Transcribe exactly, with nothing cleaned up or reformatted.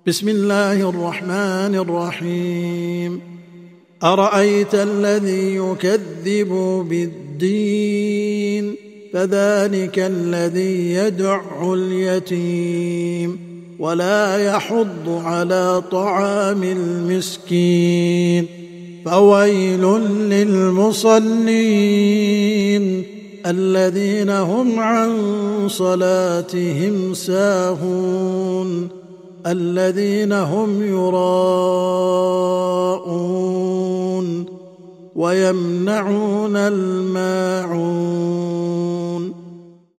بسم الله الرحمن الرحيم. أرأيت الذي يكذب بالدين فذلك الذي يدع اليتيم ولا يحض على طعام المسكين فويل للمصلين الذين هم عن صلاتهم ساهون الذين هم يراءون ويمنعون الماعون